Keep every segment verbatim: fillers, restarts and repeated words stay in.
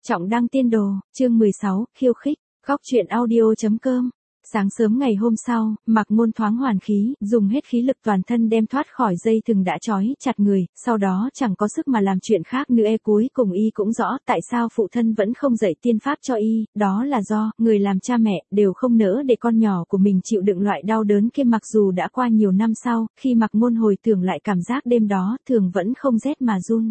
Trọng đăng tiên đồ, chương mười sáu, khiêu khích, góc truyện audio.com. Sáng sớm ngày hôm sau, Mạc Ngôn thoáng hoàn khí, dùng hết khí lực toàn thân đem thoát khỏi dây thừng đã trói chặt người, sau đó chẳng có sức mà làm chuyện khác nữa. E cuối cùng y cũng rõ tại sao phụ thân vẫn không dạy tiên pháp cho y, đó là do người làm cha mẹ đều không nỡ để con nhỏ của mình chịu đựng loại đau đớn kia. Mặc dù đã qua nhiều năm sau, khi Mạc Ngôn hồi tưởng lại cảm giác đêm đó, thường vẫn không rét mà run.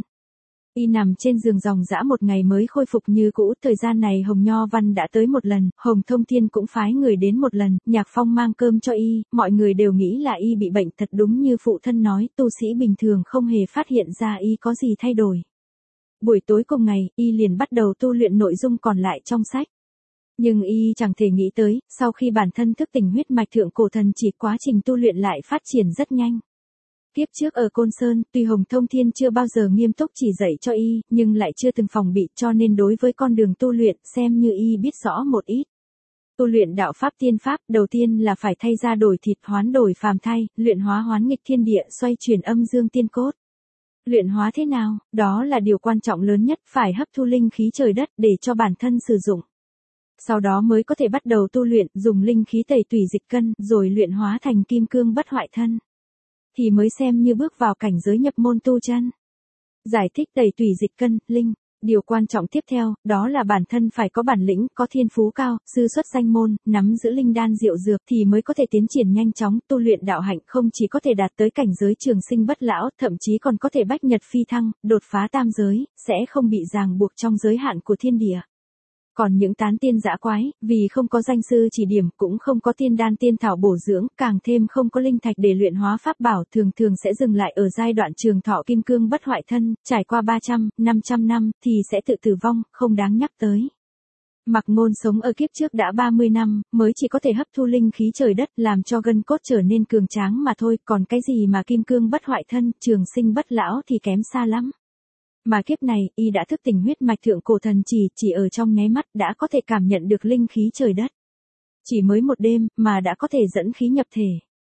Y nằm trên giường ròng rã một ngày mới khôi phục như cũ. Thời gian này Hồng Nho Văn đã tới một lần, Hồng Thông Thiên cũng phái người đến một lần, Nhạc Phong mang cơm cho y, mọi người đều nghĩ là y bị bệnh. Thật đúng như phụ thân nói, tu sĩ bình thường không hề phát hiện ra y có gì thay đổi. Buổi tối cùng ngày, y liền bắt đầu tu luyện nội dung còn lại trong sách. Nhưng y chẳng thể nghĩ tới, sau khi bản thân thức tỉnh huyết mạch thượng cổ thần chỉ, quá trình tu luyện lại phát triển rất nhanh. Kiếp trước ở Côn Sơn, tuy Hồng Thông Thiên chưa bao giờ nghiêm túc chỉ dạy cho y, nhưng lại chưa từng phòng bị, cho nên đối với con đường tu luyện, xem như y biết rõ một ít. Tu luyện đạo pháp tiên pháp, đầu tiên là phải thay ra đổi thịt, hoán đổi phàm thay, luyện hóa hoán nghịch thiên địa, xoay chuyển âm dương tiên cốt. Luyện hóa thế nào? Đó là điều quan trọng lớn nhất, phải hấp thu linh khí trời đất để cho bản thân sử dụng. Sau đó mới có thể bắt đầu tu luyện, dùng linh khí tẩy tủy dịch cân, rồi luyện hóa thành kim cương bất hoại thân. Thì mới xem như bước vào cảnh giới nhập môn tu chân. Giải thích tẩy tủy dịch cân, linh. Điều quan trọng tiếp theo, đó là bản thân phải có bản lĩnh, có thiên phú cao, sư xuất danh môn, nắm giữ linh đan diệu dược thì mới có thể tiến triển nhanh chóng. Tu luyện đạo hạnh không chỉ có thể đạt tới cảnh giới trường sinh bất lão, thậm chí còn có thể bách nhật phi thăng, đột phá tam giới, sẽ không bị ràng buộc trong giới hạn của thiên địa. Còn những tán tiên dã quái, vì không có danh sư chỉ điểm, cũng không có tiên đan tiên thảo bổ dưỡng, càng thêm không có linh thạch để luyện hóa pháp bảo, thường thường sẽ dừng lại ở giai đoạn trường thọ kim cương bất hoại thân, trải qua ba trăm, năm trăm năm, thì sẽ tự tử vong, không đáng nhắc tới. Mạc Ngôn sống ở kiếp trước đã ba mươi năm, mới chỉ có thể hấp thu linh khí trời đất, làm cho gân cốt trở nên cường tráng mà thôi, còn cái gì mà kim cương bất hoại thân, trường sinh bất lão thì kém xa lắm. Mà kiếp này, y đã thức tỉnh huyết mạch thượng cổ thần chỉ, chỉ ở trong nháy mắt đã có thể cảm nhận được linh khí trời đất. Chỉ mới một đêm, mà đã có thể dẫn khí nhập thể.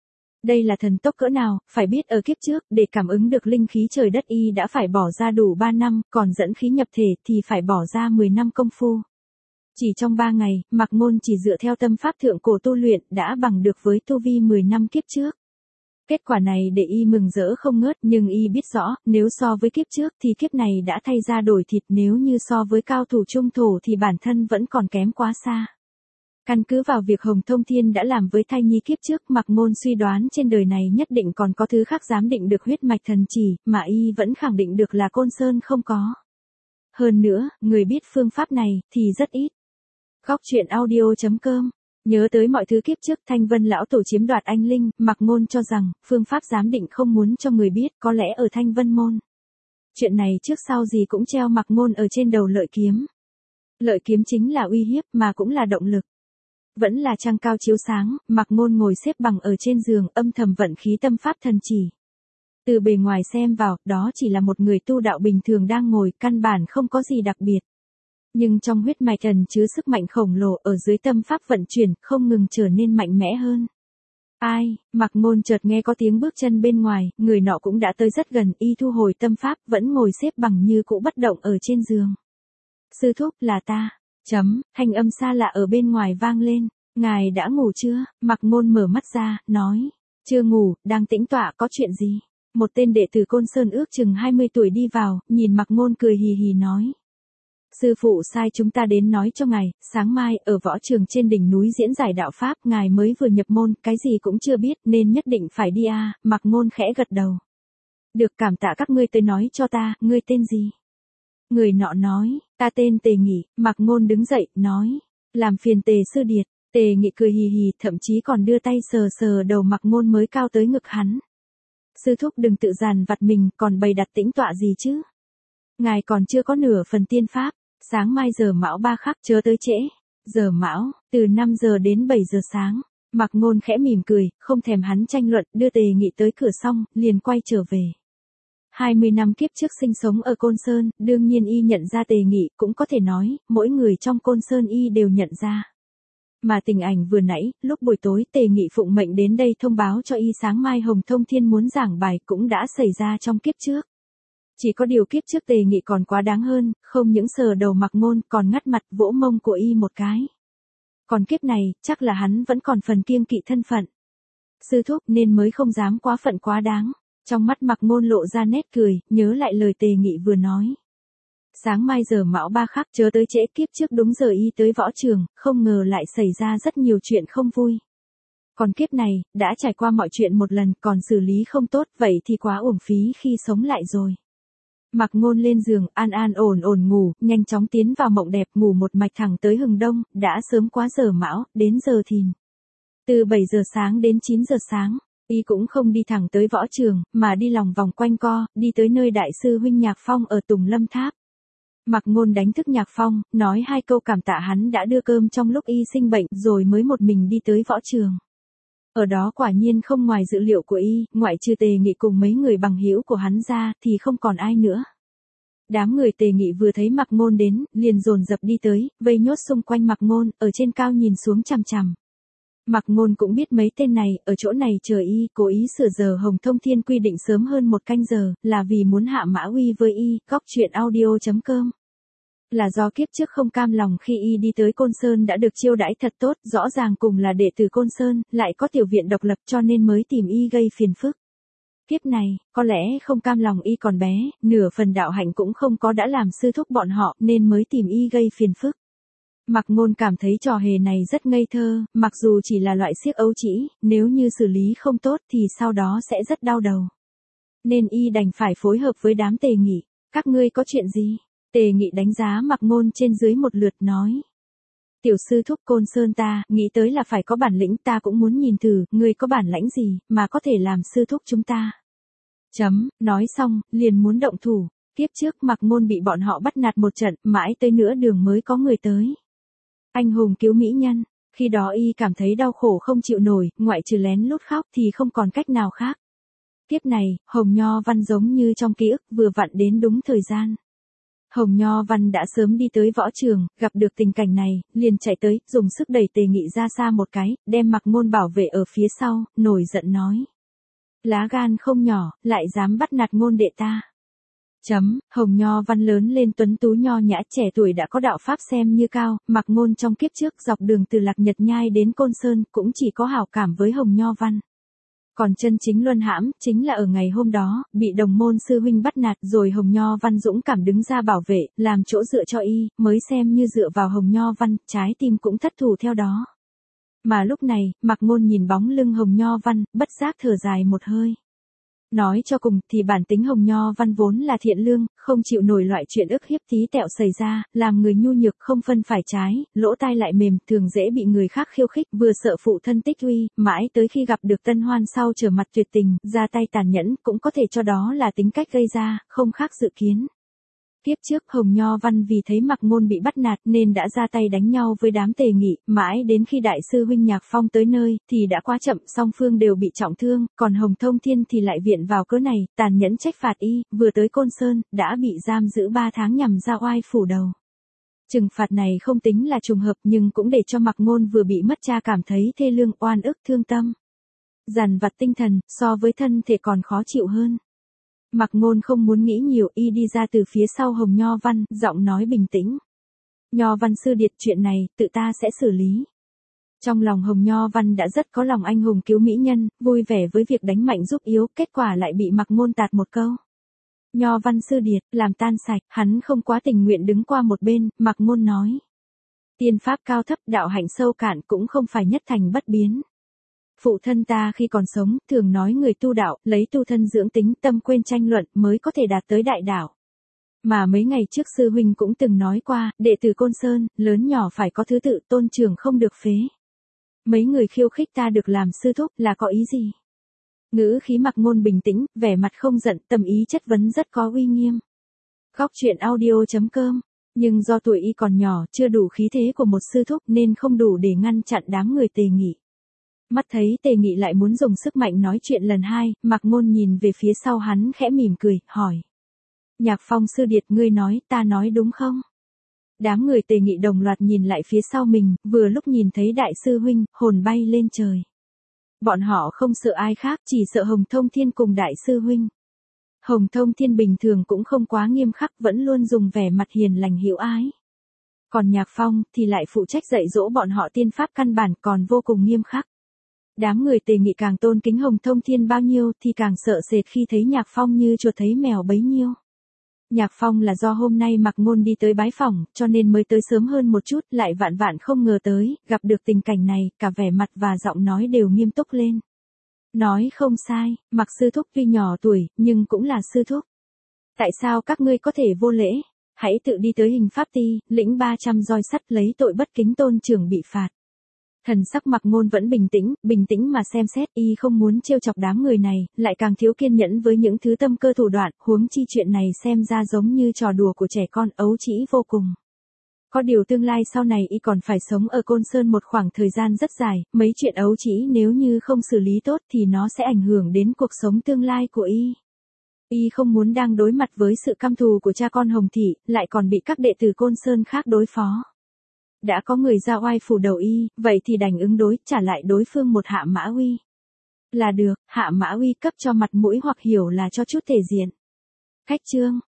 Đây là thần tốc cỡ nào, phải biết ở kiếp trước, để cảm ứng được linh khí trời đất y đã phải bỏ ra đủ ba năm, còn dẫn khí nhập thể thì phải bỏ ra mười năm công phu. Chỉ trong ba ngày, Mạc Ngôn chỉ dựa theo tâm pháp thượng cổ tu luyện, đã bằng được với tu vi mười năm kiếp trước. Kết quả này để y mừng rỡ không ngớt, nhưng y biết rõ, nếu so với kiếp trước thì kiếp này đã thay ra đổi thịt, nếu như so với cao thủ trung thổ thì bản thân vẫn còn kém quá xa. Căn cứ vào việc Hồng Thông Thiên đã làm với thai nhi kiếp trước, Mạc Ngôn suy đoán trên đời này nhất định còn có thứ khác dám định được huyết mạch thần chỉ, mà y vẫn khẳng định được là Côn Sơn không có. Hơn nữa, người biết phương pháp này thì rất ít. Góc truyện audio.com. Nhớ tới mọi thứ kiếp trước Thanh Vân lão tổ chiếm đoạt anh linh, Mạc Ngôn cho rằng, phương pháp giám định không muốn cho người biết, có lẽ ở Thanh Vân môn. Chuyện này trước sau gì cũng treo Mạc Ngôn ở trên đầu lợi kiếm. Lợi kiếm chính là uy hiếp mà cũng là động lực. Vẫn là trăng cao chiếu sáng, Mạc Ngôn ngồi xếp bằng ở trên giường, âm thầm vận khí tâm pháp thần chỉ. Từ bề ngoài xem vào, đó chỉ là một người tu đạo bình thường đang ngồi, căn bản không có gì đặc biệt. Nhưng trong huyết mạch ẩn chứa sức mạnh khổng lồ, ở dưới tâm pháp vận chuyển, không ngừng trở nên mạnh mẽ hơn. Ai? Mạc Ngôn chợt nghe có tiếng bước chân bên ngoài, người nọ cũng đã tới rất gần, y thu hồi tâm pháp, vẫn ngồi xếp bằng như cũ bất động ở trên giường. Sư thúc, là ta. Chấm, thanh âm xa lạ ở bên ngoài vang lên. Ngài đã ngủ chưa? Mạc Ngôn mở mắt ra, nói. Chưa ngủ, đang tĩnh tọa, có chuyện gì? Một tên đệ tử Côn Sơn ước chừng hai mươi tuổi đi vào, nhìn Mạc Ngôn cười hì hì nói. Sư phụ sai chúng ta đến nói cho ngài, sáng mai, ở võ trường trên đỉnh núi diễn giải đạo pháp, ngài mới vừa nhập môn, cái gì cũng chưa biết, nên nhất định phải đi à, Mạc Ngôn khẽ gật đầu. Được, cảm tạ các ngươi tới nói cho ta, ngươi tên gì? Người nọ nói, ta tên Tề Nghị. Mạc Ngôn đứng dậy, nói, làm phiền Tề sư điệt. Tề Nghị cười hì hì, thậm chí còn đưa tay sờ sờ đầu Mạc Ngôn mới cao tới ngực hắn. Sư thúc đừng tự dàn vặt mình, còn bày đặt tĩnh tọa gì chứ? Ngài còn chưa có nửa phần tiên pháp. Sáng mai giờ mão ba khắc, chớ tới trễ. Giờ mão, từ năm giờ đến bảy giờ sáng. Mạc Ngôn khẽ mỉm cười, không thèm hắn tranh luận, đưa Tề Nghị tới cửa xong, liền quay trở về. hai mươi năm kiếp trước sinh sống ở Côn Sơn, đương nhiên y nhận ra Tề Nghị, cũng có thể nói, mỗi người trong Côn Sơn y đều nhận ra. Mà tình ảnh vừa nãy, lúc buổi tối Tề Nghị phụng mệnh đến đây thông báo cho y sáng mai Hồng Thông Thiên muốn giảng bài cũng đã xảy ra trong kiếp trước. Chỉ có điều kiếp trước Tề Nghị còn quá đáng hơn, không những sờ đầu Mạc Ngôn còn ngắt mặt vỗ mông của y một cái. Còn kiếp này, chắc là hắn vẫn còn phần kiêng kỵ thân phận. Sư thúc nên mới không dám quá phận quá đáng. Trong mắt Mạc Ngôn lộ ra nét cười, nhớ lại lời Tề Nghị vừa nói. Sáng mai giờ mão ba khắc chớ tới trễ, kiếp trước đúng giờ y tới võ trường, không ngờ lại xảy ra rất nhiều chuyện không vui. Còn kiếp này, đã trải qua mọi chuyện một lần, còn xử lý không tốt, vậy thì quá uổng phí khi sống lại rồi. Mạc Ngôn lên giường, an an ổn ổn ngủ, nhanh chóng tiến vào mộng đẹp, ngủ một mạch thẳng tới hừng đông, đã sớm quá giờ mão, đến giờ thìn. Từ bảy giờ sáng đến chín giờ sáng, y cũng không đi thẳng tới võ trường, mà đi lòng vòng quanh co, đi tới nơi đại sư huynh Nhạc Phong ở Tùng Lâm Tháp. Mạc Ngôn đánh thức Nhạc Phong, nói hai câu cảm tạ hắn đã đưa cơm trong lúc y sinh bệnh, rồi mới một mình đi tới võ trường. Ở đó quả nhiên không ngoài dự liệu của y, ngoại trừ Tề Nghị cùng mấy người bằng hữu của hắn ra, thì không còn ai nữa. Đám người Tề Nghị vừa thấy Mạc Ngôn đến, liền dồn dập đi tới, vây nhốt xung quanh Mạc Ngôn, ở trên cao nhìn xuống chằm chằm. Mạc Ngôn cũng biết mấy tên này, ở chỗ này chờ y, cố ý sửa giờ Hồng Thông Thiên quy định sớm hơn một canh giờ, là vì muốn hạ mã uy với y, góc truyện audio chấm com. Là do kiếp trước không cam lòng khi y đi tới Côn Sơn đã được chiêu đãi thật tốt, rõ ràng cùng là đệ tử Côn Sơn, lại có tiểu viện độc lập cho nên mới tìm y gây phiền phức. Kiếp này, có lẽ không cam lòng y còn bé, nửa phần đạo hạnh cũng không có đã làm sư thúc bọn họ, nên mới tìm y gây phiền phức. Mạc Ngôn cảm thấy trò hề này rất ngây thơ, mặc dù chỉ là loại xiếc ấu trĩ, nếu như xử lý không tốt thì sau đó sẽ rất đau đầu. Nên y đành phải phối hợp với đám Tề Nghị. Các ngươi có chuyện gì? Tề Nghị đánh giá Mạc Ngôn trên dưới một lượt nói. Tiểu sư thúc Côn Sơn ta, nghĩ tới là phải có bản lĩnh, ta cũng muốn nhìn thử, ngươi có bản lãnh gì, mà có thể làm sư thúc chúng ta. Chấm, nói xong, liền muốn động thủ. Tiếp trước Mạc Ngôn bị bọn họ bắt nạt một trận, mãi tới nửa đường mới có người tới. Anh hùng cứu mỹ nhân, khi đó y cảm thấy đau khổ không chịu nổi, ngoại trừ lén lút khóc thì không còn cách nào khác. Tiếp này, Hồng Nho Văn giống như trong ký ức vừa vặn đến đúng thời gian. Hồng Nho Văn đã sớm đi tới võ trường, gặp được tình cảnh này, liền chạy tới, dùng sức đẩy Tề Nghị ra xa một cái, đem Mạc Ngôn bảo vệ ở phía sau, nổi giận nói. Lá gan không nhỏ, lại dám bắt nạt Ngôn đệ ta. Chấm, Hồng Nho Văn lớn lên tuấn tú nho nhã, trẻ tuổi đã có đạo pháp xem như cao, Mạc Ngôn trong kiếp trước dọc đường từ Lạc Nhật Nhai đến Côn Sơn cũng chỉ có hảo cảm với Hồng Nho Văn. Còn chân chính luân hãm, chính là ở ngày hôm đó, bị đồng môn sư huynh bắt nạt rồi Hồng Nho Văn dũng cảm đứng ra bảo vệ, làm chỗ dựa cho y, mới xem như dựa vào Hồng Nho Văn, trái tim cũng thất thủ theo đó. Mà lúc này, Mạc Ngôn nhìn bóng lưng Hồng Nho Văn, bất giác thở dài một hơi. Nói cho cùng thì bản tính Hồng Nho Văn vốn là thiện lương, không chịu nổi loại chuyện ức hiếp tí tẹo xảy ra, làm người nhu nhược không phân phải trái, lỗ tai lại mềm, thường dễ bị người khác khiêu khích, vừa sợ phụ thân tích uy, mãi tới khi gặp được Tân Hoan sau trở mặt tuyệt tình, ra tay tàn nhẫn, cũng có thể cho đó là tính cách gây ra, không khác dự kiến. Tiếp trước Hồng Nho Văn vì thấy Mạc Ngôn bị bắt nạt nên đã ra tay đánh nhau với đám Tề Nghị, mãi đến khi đại sư huynh Nhạc Phong tới nơi thì đã quá chậm, song phương đều bị trọng thương, còn Hồng Thông Thiên thì lại viện vào cớ này, tàn nhẫn trách phạt y, vừa tới Côn Sơn, đã bị giam giữ ba tháng nhằm ra oai phủ đầu. Trừng phạt này không tính là trùng hợp nhưng cũng để cho Mạc Ngôn vừa bị mất cha cảm thấy thê lương, oan ức thương tâm. Dằn vặt tinh thần, so với thân thể còn khó chịu hơn. Mạc Ngôn không muốn nghĩ nhiều, y đi ra từ phía sau Hồng Nho Văn, giọng nói bình tĩnh. Nho Văn sư điệt, chuyện này, tự ta sẽ xử lý. Trong lòng Hồng Nho Văn đã rất có lòng anh hùng cứu mỹ nhân, vui vẻ với việc đánh mạnh giúp yếu, kết quả lại bị Mạc Ngôn tạt một câu. Nho Văn sư điệt, làm tan sạch, hắn không quá tình nguyện đứng qua một bên, Mạc Ngôn nói. Tiên pháp cao thấp, đạo hạnh sâu cạn cũng không phải nhất thành bất biến. Phụ thân ta khi còn sống, thường nói người tu đạo, lấy tu thân dưỡng tính, tâm quên tranh luận, mới có thể đạt tới đại đạo. Mà mấy ngày trước sư huynh cũng từng nói qua, đệ tử Côn Sơn, lớn nhỏ phải có thứ tự, tôn trưởng không được phế. Mấy người khiêu khích ta được làm sư thúc là có ý gì? Ngữ khí Mạc Ngôn bình tĩnh, vẻ mặt không giận, tâm ý chất vấn rất có uy nghiêm. Góc truyện audio chấm com, nhưng do tuổi y còn nhỏ, chưa đủ khí thế của một sư thúc nên không đủ để ngăn chặn đám người Tề Nghị. Mắt thấy Tề Nghị lại muốn dùng sức mạnh nói chuyện lần hai, Mạc Ngôn nhìn về phía sau hắn khẽ mỉm cười, hỏi. Nhạc Phong sư điệt, ngươi nói, ta nói đúng không? Đám người Tề Nghị đồng loạt nhìn lại phía sau mình, vừa lúc nhìn thấy đại sư huynh, hồn bay lên trời. Bọn họ không sợ ai khác, chỉ sợ Hồng Thông Thiên cùng đại sư huynh. Hồng Thông Thiên bình thường cũng không quá nghiêm khắc, vẫn luôn dùng vẻ mặt hiền lành hữu ái. Còn Nhạc Phong thì lại phụ trách dạy dỗ bọn họ tiên pháp căn bản, còn vô cùng nghiêm khắc. Đám người Tề Nghị càng tôn kính Hồng Thông Thiên bao nhiêu thì càng sợ sệt khi thấy Nhạc Phong như chuột thấy mèo bấy nhiêu. Nhạc Phong là do hôm nay Mạc Ngôn đi tới bái phỏng, cho nên mới tới sớm hơn một chút, lại vạn vạn không ngờ tới, gặp được tình cảnh này, cả vẻ mặt và giọng nói đều nghiêm túc lên. Nói không sai, Mạc sư thúc tuy nhỏ tuổi, nhưng cũng là sư thúc. Tại sao các ngươi có thể vô lễ? Hãy tự đi tới hình pháp ti, lĩnh ba trăm roi sắt lấy tội bất kính tôn trưởng bị phạt. Thần sắc Mạc Ngôn vẫn bình tĩnh, bình tĩnh mà xem xét, y không muốn trêu chọc đám người này, lại càng thiếu kiên nhẫn với những thứ tâm cơ thủ đoạn, huống chi chuyện này xem ra giống như trò đùa của trẻ con, ấu trĩ vô cùng. Có điều tương lai sau này y còn phải sống ở Côn Sơn một khoảng thời gian rất dài, mấy chuyện ấu trĩ nếu như không xử lý tốt thì nó sẽ ảnh hưởng đến cuộc sống tương lai của y. Y không muốn đang đối mặt với sự căm thù của cha con Hồng Thị, lại còn bị các đệ tử Côn Sơn khác đối phó. Đã có người ra oai phủ đầu y, vậy thì đành ứng đối, trả lại đối phương một Hạ Mã Uy. Là được, Hạ Mã Uy cấp cho mặt mũi hoặc hiểu là cho chút thể diện. Khách trương.